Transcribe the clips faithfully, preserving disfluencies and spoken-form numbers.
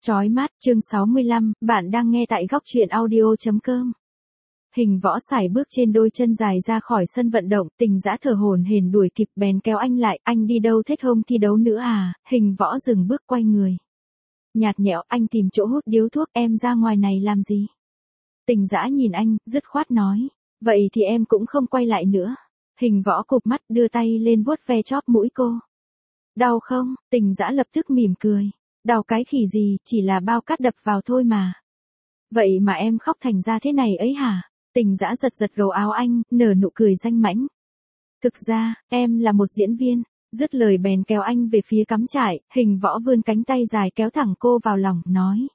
Chói mắt, chương sáu mươi lăm, bạn đang nghe tại góc truyện audio chấm com. Hình Võ sải bước trên đôi chân dài ra khỏi sân vận động, Tình Dã thở hổn hển đuổi kịp bèn kéo anh lại, anh đi đâu thích không thi đấu nữa à? Hình Võ dừng bước quay người. Nhạt nhẽo, anh tìm chỗ hút điếu thuốc, em ra ngoài này làm gì? Tình Dã nhìn anh, dứt khoát nói, vậy thì em cũng không quay lại nữa. Hình Võ cụp mắt đưa tay lên vuốt ve chóp mũi cô. Đau không? Tình Dã lập tức mỉm cười. Đau cái khỉ gì, chỉ là bao cát đập vào thôi mà. Vậy mà em khóc thành ra thế này ấy hả? Tình Dã giật giật gầu áo anh, nở nụ cười danh mãnh. Thực ra, em là một diễn viên. Dứt lời bèn kéo anh về phía cắm trại, Hình Võ vươn cánh tay dài kéo thẳng cô vào lòng, nói.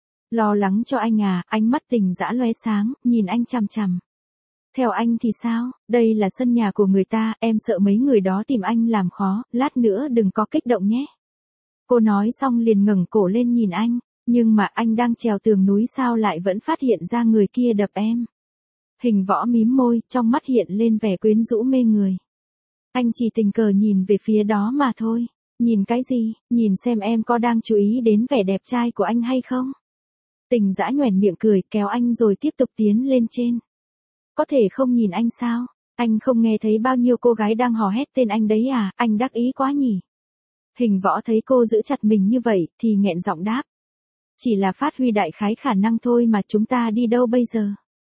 Lo lắng cho anh à? Ánh mắt Tình Dã lóe sáng, nhìn anh chằm chằm. Theo anh thì sao? Đây là sân nhà của người ta, em sợ mấy người đó tìm anh làm khó, lát nữa đừng có kích động nhé. Cô nói xong liền ngẩng cổ lên nhìn anh, nhưng mà anh đang trèo tường núi sao lại vẫn phát hiện ra người kia đập em. Hình Võ mím môi, trong mắt hiện lên vẻ quyến rũ mê người. Anh chỉ tình cờ nhìn về phía đó mà thôi. Nhìn cái gì? Nhìn xem em có đang chú ý đến vẻ đẹp trai của anh hay không? Tình Dã nhoẻn miệng cười, kéo anh rồi tiếp tục tiến lên trên. Có thể không nhìn anh sao? Anh không nghe thấy bao nhiêu cô gái đang hò hét tên anh đấy à? Anh đắc ý quá nhỉ? Hình Võ thấy cô giữ chặt mình như vậy, thì nghẹn giọng đáp. Chỉ là phát huy đại khái khả năng thôi mà, chúng ta đi đâu bây giờ?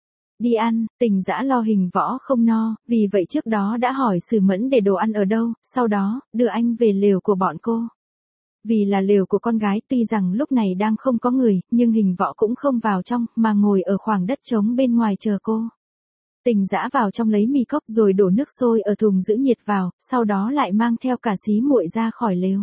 Đi ăn. Tình Dã lo Hình Võ không no, vì vậy trước đó đã hỏi Sử Mẫn để đồ ăn ở đâu, sau đó, đưa anh về lều của bọn cô. Vì là lều của con gái, tuy rằng lúc này đang không có người, nhưng Hình Võ cũng không vào trong, mà ngồi ở khoảng đất trống bên ngoài chờ cô. Tình Dã vào trong lấy mì cốc rồi đổ nước sôi ở thùng giữ nhiệt vào, sau đó lại mang theo cả xí muội ra khỏi lều.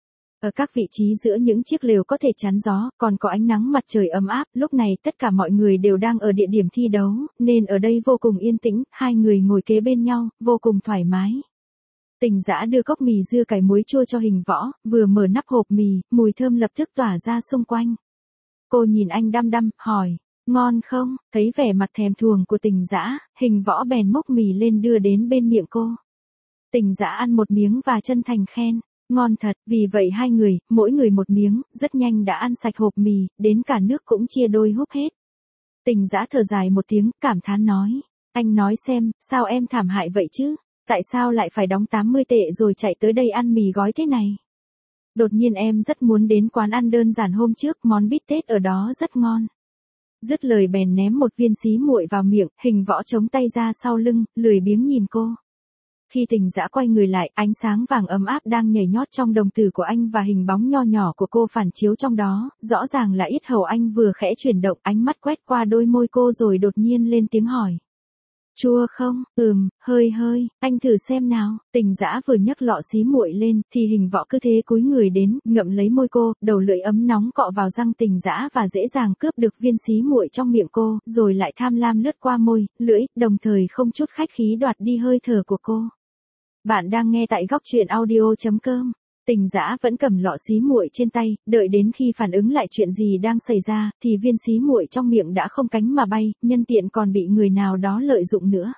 Ở các vị trí giữa những chiếc lều có thể chắn gió, còn có ánh nắng mặt trời ấm áp, lúc này tất cả mọi người đều đang ở địa điểm thi đấu, nên ở đây vô cùng yên tĩnh, hai người ngồi kế bên nhau, vô cùng thoải mái. Tình Dã đưa cốc mì dưa cải muối chua cho Hình Võ, vừa mở nắp hộp mì, mùi thơm lập tức tỏa ra xung quanh. Cô nhìn anh đăm đăm, hỏi. Ngon không? Thấy vẻ mặt thèm thuồng của Tình Dã, Hình Võ bèn múc mì lên đưa đến bên miệng cô. Tình Dã ăn một miếng và chân thành khen, ngon thật, vì vậy hai người, mỗi người một miếng, rất nhanh đã ăn sạch hộp mì, đến cả nước cũng chia đôi húp hết. Tình Dã thở dài một tiếng, cảm thán nói, anh nói xem, sao em thảm hại vậy chứ? Tại sao lại phải đóng tám mươi tệ rồi chạy tới đây ăn mì gói thế này? Đột nhiên em rất muốn đến quán ăn đơn giản hôm trước, món bít tết ở đó rất ngon. Dứt lời bèn ném một viên xí muội vào miệng, Hình Võ chống tay ra sau lưng, lười biếng nhìn cô. Khi Tình Dã quay người lại, ánh sáng vàng ấm áp đang nhảy nhót trong đồng tử của anh và hình bóng nho nhỏ của cô phản chiếu trong đó, rõ ràng là yết hầu anh vừa khẽ chuyển động, ánh mắt quét qua đôi môi cô rồi đột nhiên lên tiếng hỏi. Chua không? Ừm, hơi hơi, anh thử xem nào. Tình Dã vừa nhấc lọ xí muội lên, thì Hình Võ cứ thế cúi người đến, ngậm lấy môi cô, đầu lưỡi ấm nóng cọ vào răng Tình Dã và dễ dàng cướp được viên xí muội trong miệng cô, rồi lại tham lam lướt qua môi, lưỡi, đồng thời không chút khách khí đoạt đi hơi thở của cô. Bạn đang nghe tại góc truyện audio chấm com. Tình Dã vẫn cầm lọ xí muội trên tay, đợi đến khi phản ứng lại chuyện gì đang xảy ra, thì viên xí muội trong miệng đã không cánh mà bay, nhân tiện còn bị người nào đó lợi dụng nữa.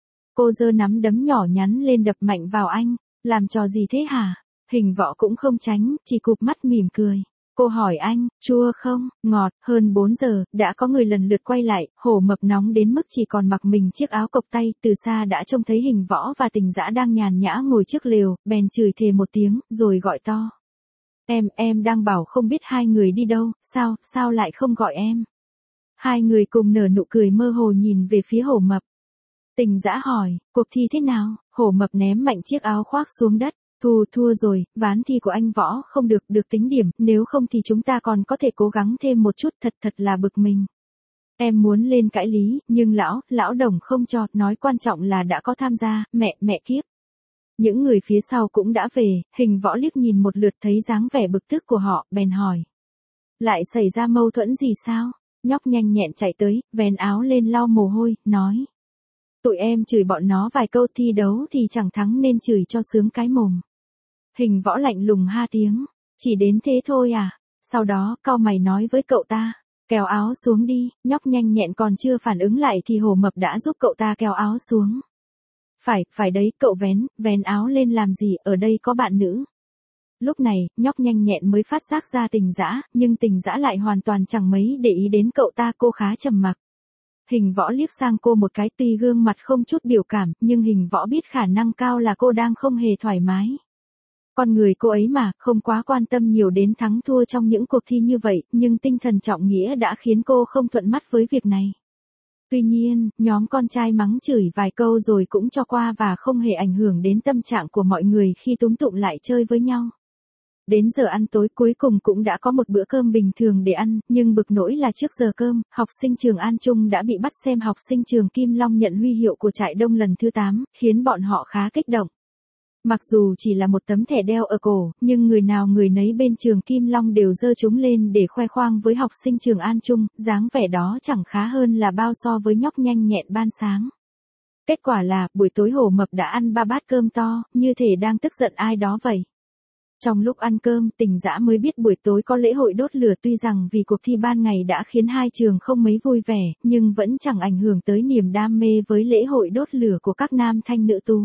Cô giơ nắm đấm nhỏ nhắn lên đập mạnh vào anh, làm trò gì thế hả? Hình Võ cũng không tránh, chỉ cụp mắt mỉm cười. Cô hỏi anh, chua không? Ngọt. Hơn bốn giờ, đã có người lần lượt quay lại, Hổ Mập nóng đến mức chỉ còn mặc mình chiếc áo cộc tay, từ xa đã trông thấy Hình Võ và Tình Dã đang nhàn nhã ngồi trước lều, bèn chửi thề một tiếng, rồi gọi to. Em, em đang bảo không biết hai người đi đâu, sao, sao lại không gọi em? Hai người cùng nở nụ cười mơ hồ nhìn về phía Hổ Mập. Tình Dã hỏi, cuộc thi thế nào? Hổ Mập ném mạnh chiếc áo khoác xuống đất. Thua, thua rồi, ván thi của anh Võ không được, được tính điểm, nếu không thì chúng ta còn có thể cố gắng thêm một chút, thật thật là bực mình. Em muốn lên cãi lý, nhưng lão, lão đồng không cho, nói quan trọng là đã có tham gia, mẹ, mẹ kiếp. Những người phía sau cũng đã về, Hình Võ liếc nhìn một lượt thấy dáng vẻ bực tức của họ, bèn hỏi. Lại xảy ra mâu thuẫn gì sao? Nhóc nhanh nhẹn chạy tới, vén áo lên lau mồ hôi, nói. Tụi em chửi bọn nó vài câu thi đấu thì chẳng thắng nên chửi cho sướng cái mồm. Hình Võ lạnh lùng ha tiếng, chỉ đến thế thôi à? Sau đó, cau mày nói với cậu ta, kéo áo xuống đi. Nhóc nhanh nhẹn còn chưa phản ứng lại thì Hổ Mập đã giúp cậu ta kéo áo xuống. Phải, phải đấy, cậu vén, vén áo lên làm gì, ở đây có bạn nữ. Lúc này, nhóc nhanh nhẹn mới phát giác ra Tình Dã, nhưng Tình Dã lại hoàn toàn chẳng mấy để ý đến cậu ta, cô khá trầm mặc. Hình Võ liếc sang cô một cái, tuy gương mặt không chút biểu cảm, nhưng Hình Võ biết khả năng cao là cô đang không hề thoải mái. Con người cô ấy mà, không quá quan tâm nhiều đến thắng thua trong những cuộc thi như vậy, nhưng tinh thần trọng nghĩa đã khiến cô không thuận mắt với việc này. Tuy nhiên, nhóm con trai mắng chửi vài câu rồi cũng cho qua và không hề ảnh hưởng đến tâm trạng của mọi người khi túm tụm lại chơi với nhau. Đến giờ ăn tối cuối cùng cũng đã có một bữa cơm bình thường để ăn, nhưng bực nỗi là trước giờ cơm, học sinh trường An Trung đã bị bắt xem học sinh trường Kim Long nhận huy hiệu của trại đông lần thứ tám, khiến bọn họ khá kích động. Mặc dù chỉ là một tấm thẻ đeo ở cổ, nhưng người nào người nấy bên trường Kim Long đều giơ chúng lên để khoe khoang với học sinh trường An Trung, dáng vẻ đó chẳng khá hơn là bao so với nhóc nhanh nhẹn ban sáng. Kết quả là, buổi tối Hổ Mập đã ăn ba bát cơm to, như thể đang tức giận ai đó vậy. Trong lúc ăn cơm, Tình Dã mới biết buổi tối có lễ hội đốt lửa, tuy rằng vì cuộc thi ban ngày đã khiến hai trường không mấy vui vẻ, nhưng vẫn chẳng ảnh hưởng tới niềm đam mê với lễ hội đốt lửa của các nam thanh nữ tú.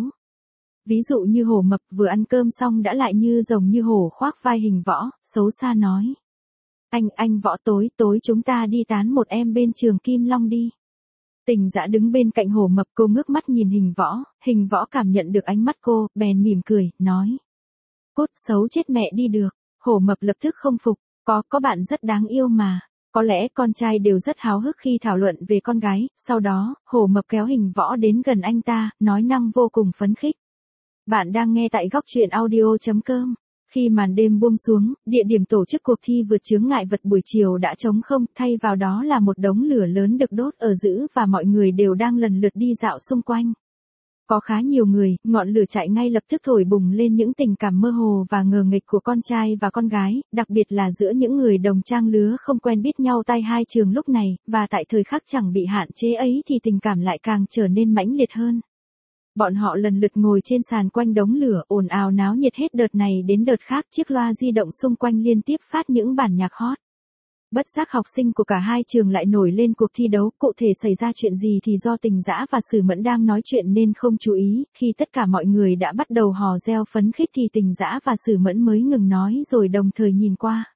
Ví dụ như Hổ Mập vừa ăn cơm xong đã lại như rồng như hổ khoác vai Hình Võ, xấu xa nói. Anh, anh Võ, tối, tối chúng ta đi tán một em bên trường Kim Long đi. Tình Dã đứng bên cạnh Hổ Mập, cô ngước mắt nhìn Hình Võ, Hình Võ cảm nhận được ánh mắt cô, bèn mỉm cười, nói. Cút, xấu chết mẹ đi được. Hổ Mập lập tức không phục, có, có bạn rất đáng yêu mà. Có lẽ con trai đều rất háo hức khi thảo luận về con gái, sau đó, Hổ Mập kéo Hình Võ đến gần anh ta, nói năng vô cùng phấn khích. Bạn đang nghe tại góc truyện audio chấm com. Khi màn đêm buông xuống, địa điểm tổ chức cuộc thi vượt chướng ngại vật buổi chiều đã trống không, thay vào đó là một đống lửa lớn được đốt ở giữa và mọi người đều đang lần lượt đi dạo xung quanh. Có khá nhiều người, ngọn lửa chạy ngay lập tức thổi bùng lên những tình cảm mơ hồ và ngờ nghịch của con trai và con gái, đặc biệt là giữa những người đồng trang lứa không quen biết nhau tay hai trường lúc này, và tại thời khắc chẳng bị hạn chế ấy thì tình cảm lại càng trở nên mãnh liệt hơn. Bọn họ lần lượt ngồi trên sàn quanh đống lửa, ồn ào náo nhiệt hết đợt này đến đợt khác, chiếc loa di động xung quanh liên tiếp phát những bản nhạc hot. Bất giác học sinh của cả hai trường lại nổi lên cuộc thi đấu, cụ thể xảy ra chuyện gì thì do Tình Dã và Sử Mẫn đang nói chuyện nên không chú ý, khi tất cả mọi người đã bắt đầu hò reo phấn khích thì Tình Dã và Sử Mẫn mới ngừng nói rồi đồng thời nhìn qua.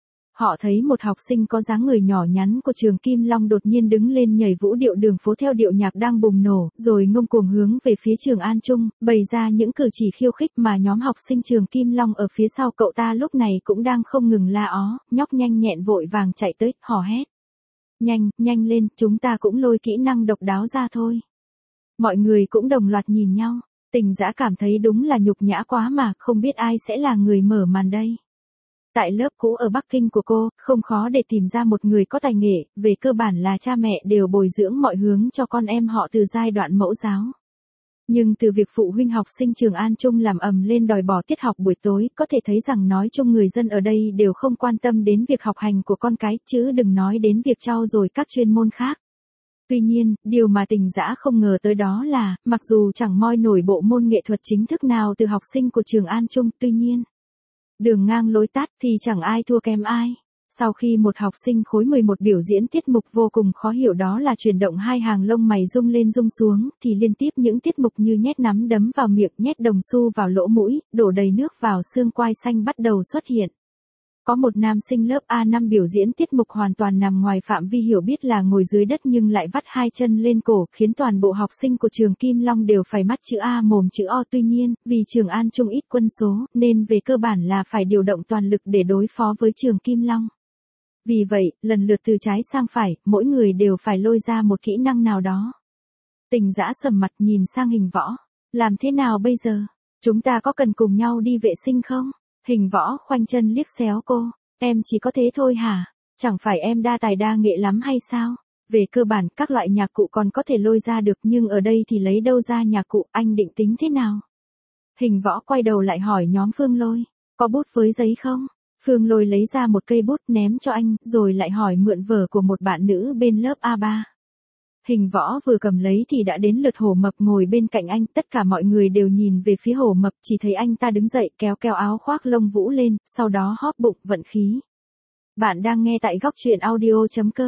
Họ thấy một học sinh có dáng người nhỏ nhắn của trường Kim Long đột nhiên đứng lên nhảy vũ điệu đường phố theo điệu nhạc đang bùng nổ, rồi ngông cuồng hướng về phía trường An Trung, bày ra những cử chỉ khiêu khích mà nhóm học sinh trường Kim Long ở phía sau cậu ta lúc này cũng đang không ngừng la ó, nhóc nhanh nhẹn vội vàng chạy tới, hò hét. Nhanh, nhanh lên, chúng ta cũng lôi kỹ năng độc đáo ra thôi. Mọi người cũng đồng loạt nhìn nhau, Tình Dã cảm thấy đúng là nhục nhã quá mà, không biết ai sẽ là người mở màn đây. Tại lớp cũ ở Bắc Kinh của cô, không khó để tìm ra một người có tài nghệ, về cơ bản là cha mẹ đều bồi dưỡng mọi hướng cho con em họ từ giai đoạn mẫu giáo. Nhưng từ việc phụ huynh học sinh trường An Trung làm ầm lên đòi bỏ tiết học buổi tối, có thể thấy rằng nói chung người dân ở đây đều không quan tâm đến việc học hành của con cái, chứ đừng nói đến việc trau dồi các chuyên môn khác. Tuy nhiên, điều mà Tình Dã không ngờ tới đó là, mặc dù chẳng moi nổi bộ môn nghệ thuật chính thức nào từ học sinh của trường An Trung, tuy nhiên, đường ngang lối tắt thì chẳng ai thua kém ai. Sau khi một học sinh khối mười một biểu diễn tiết mục vô cùng khó hiểu đó là chuyển động hai hàng lông mày rung lên rung xuống, thì liên tiếp những tiết mục như nhét nắm đấm vào miệng, nhét đồng xu vào lỗ mũi, đổ đầy nước vào xương quai xanh bắt đầu xuất hiện. Có một nam sinh lớp A năm biểu diễn tiết mục hoàn toàn nằm ngoài phạm vi hiểu biết là ngồi dưới đất nhưng lại vắt hai chân lên cổ, khiến toàn bộ học sinh của trường Kim Long đều phải mắt chữ A mồm chữ O. Tuy nhiên, vì trường An Trung ít quân số, nên về cơ bản là phải điều động toàn lực để đối phó với trường Kim Long. Vì vậy, lần lượt từ trái sang phải, mỗi người đều phải lôi ra một kỹ năng nào đó. Tình Dã sầm mặt nhìn sang Hình Võ. Làm thế nào bây giờ? Chúng ta có cần cùng nhau đi vệ sinh không? Hình Võ khoanh chân liếc xéo cô. Em chỉ có thế thôi hả? Chẳng phải em đa tài đa nghệ lắm hay sao? Về cơ bản, các loại nhạc cụ còn có thể lôi ra được nhưng ở đây thì lấy đâu ra nhạc cụ, anh định tính thế nào? Hình Võ quay đầu lại hỏi nhóm Phương Lôi. Có bút với giấy không? Phương Lôi lấy ra một cây bút ném cho anh, rồi lại hỏi mượn vở của một bạn nữ bên lớp A ba. Hình Võ vừa cầm lấy thì đã đến lượt Hổ Mập ngồi bên cạnh anh, tất cả mọi người đều nhìn về phía Hổ Mập, chỉ thấy anh ta đứng dậy kéo kéo áo khoác lông vũ lên, sau đó hóp bụng vận khí. Bạn đang nghe tại góc truyện audio chấm com.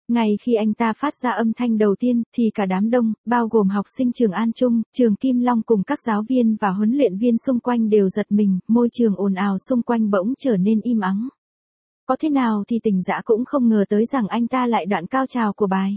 Ngay khi anh ta phát ra âm thanh đầu tiên, thì cả đám đông, bao gồm học sinh trường An Trung, trường Kim Long cùng các giáo viên và huấn luyện viên xung quanh đều giật mình, môi trường ồn ào xung quanh bỗng trở nên im ắng. Có thế nào thì Tình Dã cũng không ngờ tới rằng anh ta lại đoạn cao trào của bài.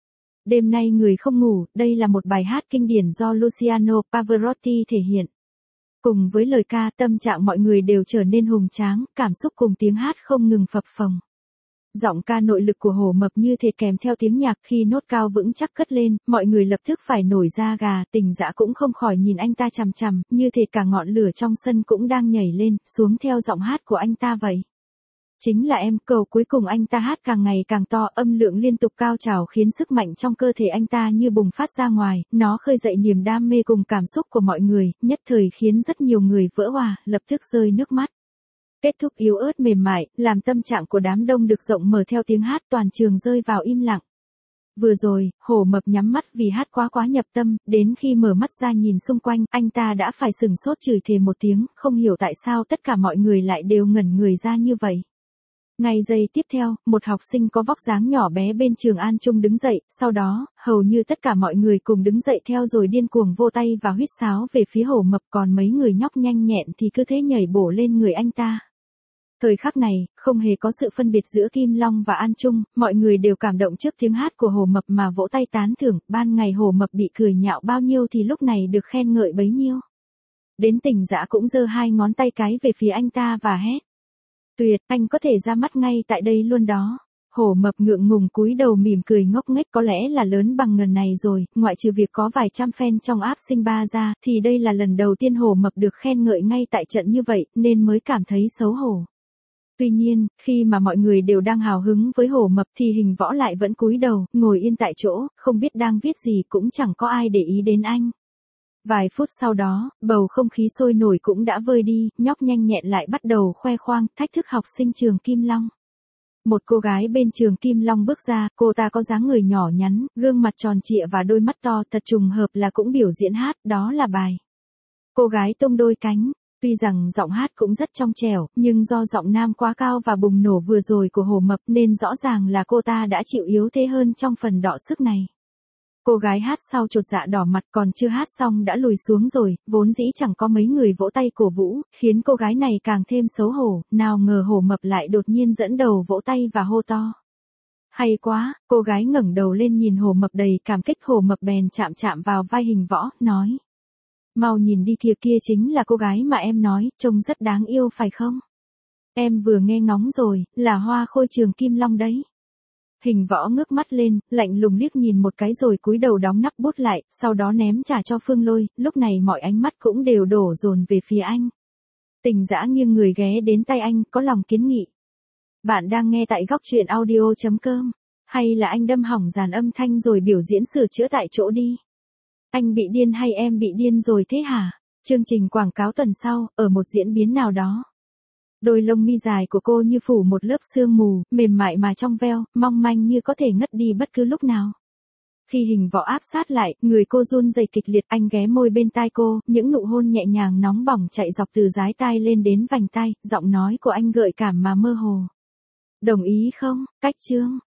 Đêm nay người không ngủ, đây là một bài hát kinh điển do Luciano Pavarotti thể hiện. Cùng với lời ca, tâm trạng mọi người đều trở nên hùng tráng, cảm xúc cùng tiếng hát không ngừng phập phồng. Giọng ca nội lực của Hồ Mập như thể kèm theo tiếng nhạc khi nốt cao vững chắc cất lên, mọi người lập tức phải nổi da gà, Tình Dã cũng không khỏi nhìn anh ta chằm chằm, như thể cả ngọn lửa trong sân cũng đang nhảy lên, xuống theo giọng hát của anh ta vậy. Chính là em, cầu cuối cùng anh ta hát càng ngày càng to, âm lượng liên tục cao trào khiến sức mạnh trong cơ thể anh ta như bùng phát ra ngoài, nó khơi dậy niềm đam mê cùng cảm xúc của mọi người, nhất thời khiến rất nhiều người vỡ òa, lập tức rơi nước mắt. Kết thúc yếu ớt mềm mại, làm tâm trạng của đám đông được rộng mở theo tiếng hát, toàn trường rơi vào im lặng. Vừa rồi, Hồ Mập nhắm mắt vì hát quá quá nhập tâm, đến khi mở mắt ra nhìn xung quanh, anh ta đã phải sừng sốt chửi thề một tiếng, không hiểu tại sao tất cả mọi người lại đều ngẩn người ra như vậy. Ngay giây tiếp theo, một học sinh có vóc dáng nhỏ bé bên trường An Trung đứng dậy, sau đó, hầu như tất cả mọi người cùng đứng dậy theo rồi điên cuồng vô tay và huýt sáo về phía Hồ Mập, còn mấy người nhóc nhanh nhẹn thì cứ thế nhảy bổ lên người anh ta. Thời khắc này, không hề có sự phân biệt giữa Kim Long và An Trung, mọi người đều cảm động trước tiếng hát của Hồ Mập mà vỗ tay tán thưởng, ban ngày Hồ Mập bị cười nhạo bao nhiêu thì lúc này được khen ngợi bấy nhiêu. Đến Tình Dã cũng giơ hai ngón tay cái về phía anh ta và hét. Tuyệt, anh có thể ra mắt ngay tại đây luôn đó. Hồ Mập ngượng ngùng cúi đầu mỉm cười ngốc nghếch, có lẽ là lớn bằng ngần này rồi, ngoại trừ việc có vài trăm fan trong app Sinh Ba ra, thì đây là lần đầu tiên Hồ Mập được khen ngợi ngay tại trận như vậy, nên mới cảm thấy xấu hổ. Tuy nhiên, khi mà mọi người đều đang hào hứng với Hồ Mập thì Hình Võ lại vẫn cúi đầu, ngồi yên tại chỗ, không biết đang viết gì, cũng chẳng có ai để ý đến anh. Vài phút sau đó, bầu không khí sôi nổi cũng đã vơi đi, nhóc nhanh nhẹn lại bắt đầu khoe khoang, thách thức học sinh trường Kim Long. Một cô gái bên trường Kim Long bước ra, cô ta có dáng người nhỏ nhắn, gương mặt tròn trịa và đôi mắt to, thật trùng hợp là cũng biểu diễn hát, đó là bài Cô Gái Tung Đôi Cánh. Tuy rằng giọng hát cũng rất trong trẻo, nhưng do giọng nam quá cao và bùng nổ vừa rồi của Hồ Mập nên rõ ràng là cô ta đã chịu yếu thế hơn trong phần đọ sức này. Cô gái hát sau chột dạ đỏ mặt, còn chưa hát xong đã lùi xuống rồi, vốn dĩ chẳng có mấy người vỗ tay cổ vũ, khiến cô gái này càng thêm xấu hổ, nào ngờ Hồ Mập lại đột nhiên dẫn đầu vỗ tay và hô to. Hay quá, cô gái ngẩng đầu lên nhìn Hồ Mập đầy cảm kích, Hồ Mập bèn chạm chạm vào vai Hình Võ, nói. Mau nhìn đi kìa, kia chính là cô gái mà em nói, trông rất đáng yêu phải không? Em vừa nghe ngóng rồi, là Hoa Khôi trường Kim Long đấy. Hình Võ ngước mắt lên, lạnh lùng liếc nhìn một cái rồi cúi đầu đóng nắp bút lại, sau đó ném trả cho Phương Lôi, lúc này mọi ánh mắt cũng đều đổ dồn về phía anh. Tình Dã nghiêng người ghé đến tay anh, có lòng kiến nghị. Bạn đang nghe tại góc truyện audio chấm com, hay là anh đâm hỏng dàn âm thanh rồi biểu diễn sửa chữa tại chỗ đi? Anh bị điên hay em bị điên rồi thế hả? Chương trình quảng cáo tuần sau, ở một diễn biến nào đó. Đôi lông mi dài của cô như phủ một lớp sương mù, mềm mại mà trong veo, mong manh như có thể ngất đi bất cứ lúc nào. Khi Hình Võ áp sát lại, người cô run rẩy kịch liệt, anh ghé môi bên tai cô, những nụ hôn nhẹ nhàng nóng bỏng chạy dọc từ dái tai lên đến vành tai, giọng nói của anh gợi cảm mà mơ hồ. Đồng ý không? Cách chương